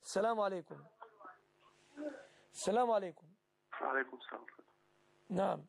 السلام عليكم. السلام عليكم. وعليكم السلام. نعم.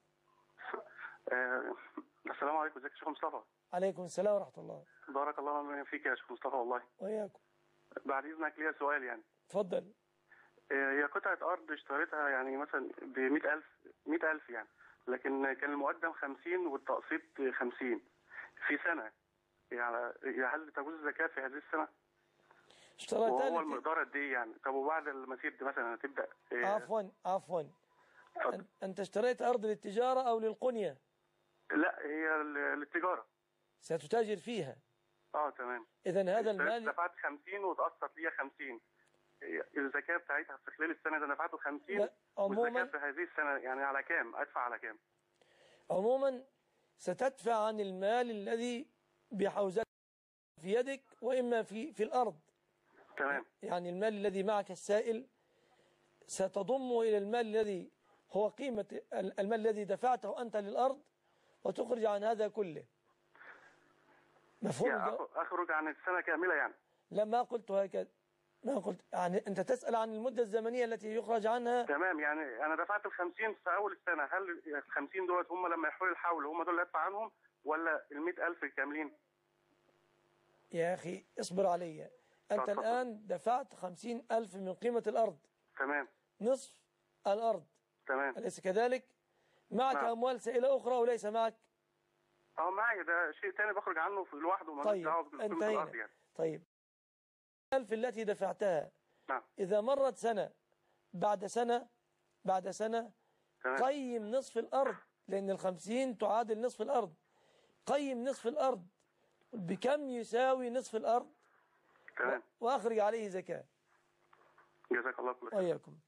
السلام عليكم، ازيك يا شيخ مصطفى؟ عليكم السلام ورحمة الله. بارك الله فيك يا شيخ مصطفى والله. وإياكم. بعد إذنك ليا سؤال يعني. اتفضل. هي قطعة أرض اشتريتها يعني مثلا ب 100,000 يعني، لكن كان المقدم 50 والتقسيط 50 في سنة، يعني هل تجوز الزكاة في هذه السنة؟ وهو المقدار قد إيه يعني؟ طب وبعد المسير دي مثلا هتبدأ عفوا أنت اشتريت أرض للتجارة أو للقنية؟ لا، هي للتجارة. ستتاجر فيها؟ تمام. إذن هذا المال دفعت 50 وتقسط ليا 50، الزكاة بتاعتها في خلال السنة ده دفعته 50، والزكاة في هذه السنة يعني على كام؟ أدفع على كام؟ عموما ستدفع عن المال الذي بحوزتك في يدك، وإما في الأرض. تمام. يعني المال الذي معك السائل ستضمه إلى المال الذي هو قيمة المال الذي دفعته أنت للأرض، وتخرج عن هذا كله. مفهوم؟ يعني أخرج عن السنة كاملة يعني؟ لا، ما قلت هكذا، ما قلت يعني. أنت تسأل عن المدة الزمنية التي يخرج عنها. تمام. يعني أنا دفعت 50 في أول السنة، هل ال 50 دولت هم لما يحول الحول هم دول اللي أدفع عنهم، ولا ال 100,000 الكاملين؟ يا أخي اصبر علي. أنت الآن دفعت 50,000 من قيمة الأرض. تمام. نصف الأرض. تمام. أليس كذلك؟ معك أموال سائلة أخرى وليس معك؟ معي، ده شيء تاني بخرج عنه لوحده، ما طيب انتهينا. يعني. طيب 1000 التي دفعتها، نعم. إذا مرت سنة بعد سنة تمام. قيم نصف الأرض، لأن 50 تعادل نصف الأرض. قيم نصف الأرض بكم يساوي نصف الأرض. تمام. وأخرج عليه زكاة. جزاك الله خير. وإياكم.